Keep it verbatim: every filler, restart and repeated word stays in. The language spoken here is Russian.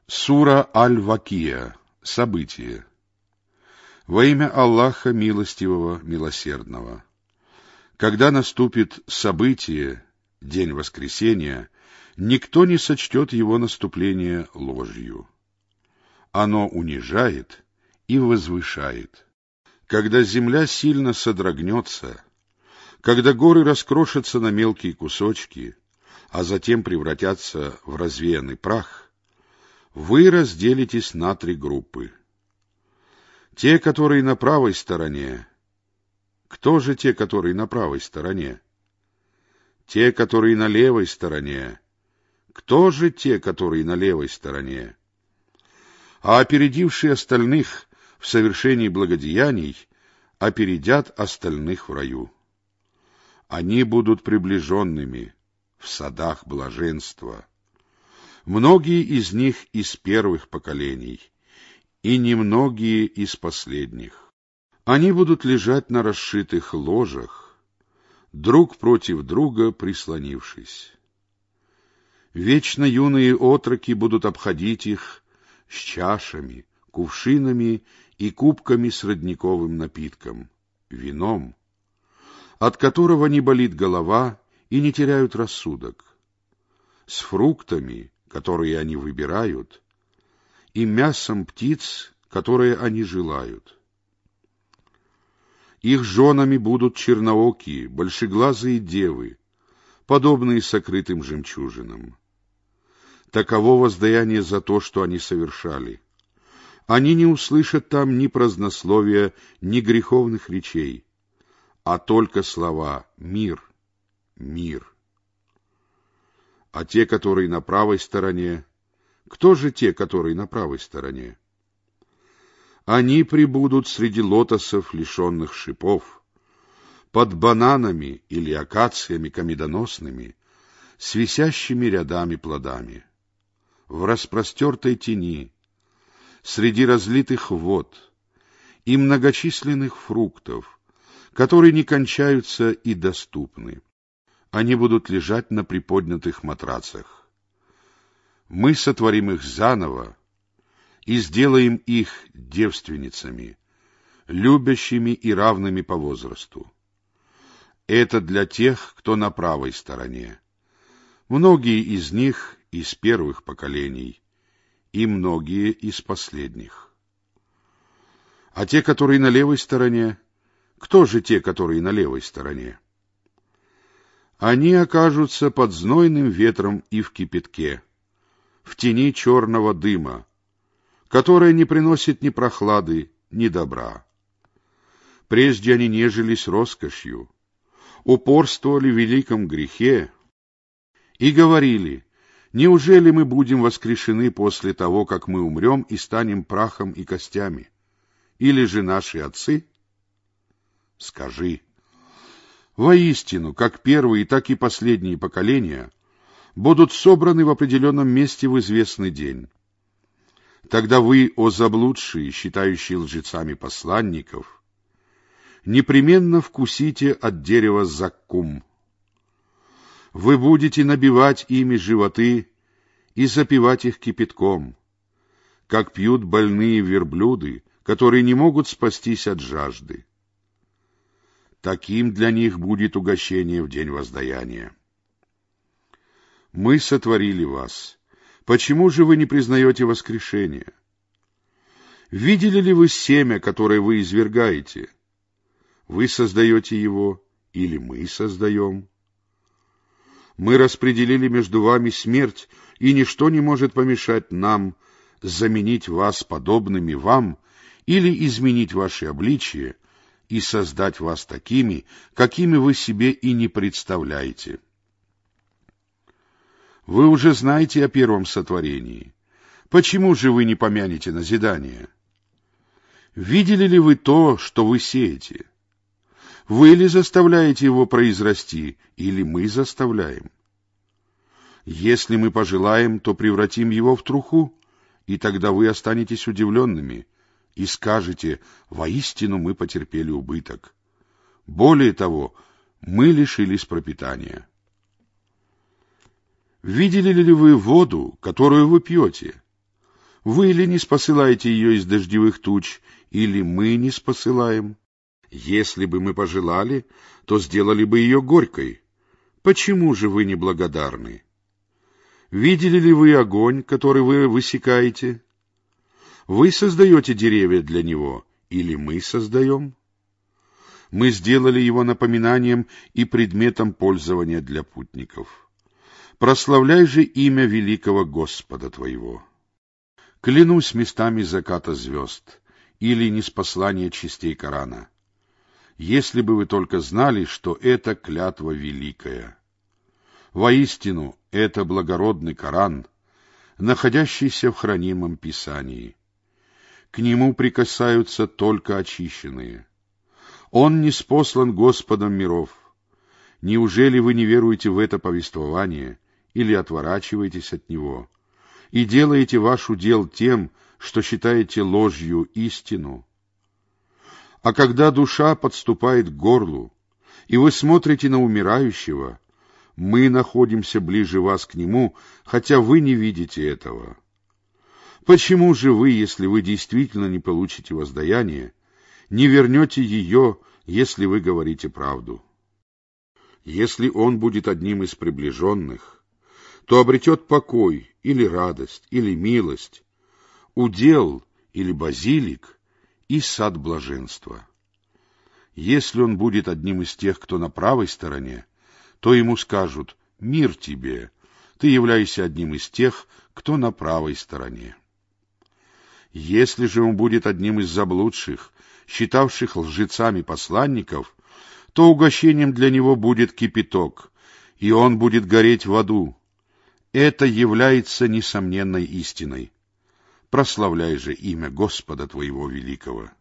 Сура Аль-Вакия. Событие. Во имя Аллаха Милостивого, Милосердного. Когда наступит событие, день воскресения, никто не сочтет его наступление ложью. Оно унижает и возвышает. Когда земля сильно содрогнется, когда горы раскрошатся на мелкие кусочки, а затем превратятся в развеянный прах, вы разделитесь на три группы. Те, которые на правой стороне. Кто же те, которые на правой стороне? Те, которые на левой стороне. Кто же те, которые на левой стороне? А опередившие остальных в совершении благодеяний опередят остальных в раю. Они будут приближенными в садах блаженства. Многие из них из первых поколений, и немногие из последних. Они будут лежать на расшитых ложах, друг против друга прислонившись. Вечно юные отроки будут обходить их с чашами, кувшинами и кубками с родниковым напитком, вином, от которого не болит голова и не теряют рассудок, с фруктами, которые они выбирают, и мясом птиц, которые они желают. Их женами будут черноокие, большеглазые девы, подобные сокрытым жемчужинам. Таково воздаяние за то, что они совершали. Они не услышат там ни празднословия, ни греховных речей, а только слова «мир, мир». А те, которые на правой стороне, кто же те, которые на правой стороне? Они пребудут среди лотосов, лишенных шипов, под бананами или акациями медоносными, с висящими рядами плодами, в распростертой тени, среди разлитых вод и многочисленных фруктов, которые не кончаются и доступны. Они будут лежать на приподнятых матрацах. Мы сотворим их заново и сделаем их девственницами, любящими и равными по возрасту. Это для тех, кто на правой стороне. Многие из них из первых поколений, и многие из последних. А те, которые на левой стороне, кто же те, которые на левой стороне? Они окажутся под знойным ветром и в кипятке, в тени черного дыма, которая не приносит ни прохлады, ни добра. Прежде они нежились роскошью, упорствовали в великом грехе и говорили: неужели мы будем воскрешены после того, как мы умрем и станем прахом и костями? Или же наши отцы? Скажи: воистину, как первые, так и последние поколения будут собраны в определенном месте в известный день. Тогда вы, о заблудшие, считающие лжецами посланников, непременно вкусите от дерева заккум. Вы будете набивать ими животы и запивать их кипятком, как пьют больные верблюды, которые не могут спастись от жажды. Таким для них будет угощение в день воздаяния. Мы сотворили вас. Почему же вы не признаете воскрешение? Видели ли вы семя, которое вы извергаете? Вы создаете его, или мы создаем? Мы распределили между вами смерть, и ничто не может помешать нам заменить вас подобными вам или изменить ваше обличие и создать вас такими, какими вы себе и не представляете. Вы уже знаете о первом сотворении. Почему же вы не помянете назидание? Видели ли вы то, что вы сеете? Вы ли заставляете его произрасти, или мы заставляем? Если мы пожелаем, то превратим его в труху, и тогда вы останетесь удивленными и скажете: воистину мы потерпели убыток. Более того, мы лишились пропитания. Видели ли вы воду, которую вы пьете? Вы ли не спосылаете ее из дождевых туч, или мы не спосылаем? Если бы мы пожелали, то сделали бы ее горькой. Почему же вы не благодарны? Видели ли вы огонь, который вы высекаете? Вы создаете деревья для него, или мы создаем? Мы сделали его напоминанием и предметом пользования для путников. Прославляй же имя великого Господа твоего. Клянусь местами заката звезд, или ниспослания частей Корана. Если бы вы только знали, что это клятва великая. Воистину, это благородный Коран, находящийся в хранимом Писании. К нему прикасаются только очищенные. Он ниспослан Господом миров. Неужели вы не веруете в это повествование или отворачиваетесь от него и делаете ваш удел тем, что считаете ложью истину? А когда душа подступает к горлу, и вы смотрите на умирающего, мы находимся ближе вас к нему, хотя вы не видите этого. Почему же вы, если вы действительно не получите воздаяние, не вернете ее, если вы говорите правду? Если он будет одним из приближенных, то обретет покой, или радость, или милость, удел, или базилик, и сад блаженства. Если он будет одним из тех, кто на правой стороне, то ему скажут: «Мир тебе, ты являешься одним из тех, кто на правой стороне». Если же он будет одним из заблудших, считавших лжецами посланников, то угощением для него будет кипяток, и он будет гореть в аду. Это является несомненной истиной. Прославляй же имя Господа твоего великого.